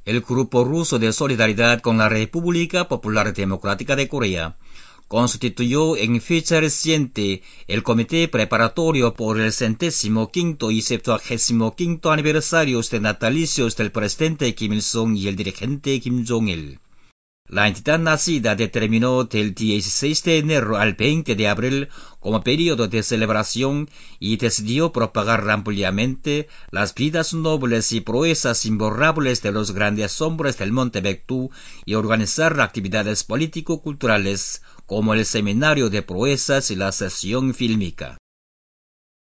El Grupo Ruso de Solidaridad con la República Popular Democrática de Corea constituyó en fecha reciente el comité preparatorio por el 105º y 75º aniversarios de natalicios del presidente Kim Il-sung y el dirigente Kim Jong-il. La entidad nacida determinó del 16 de enero al 20 de abril como periodo de celebración y decidió propagar ampliamente las vidas nobles y proezas imborrables de los grandes hombres del Monte Baekdu y organizar actividades político-culturales como el Seminario de Proezas y la sesión fílmica.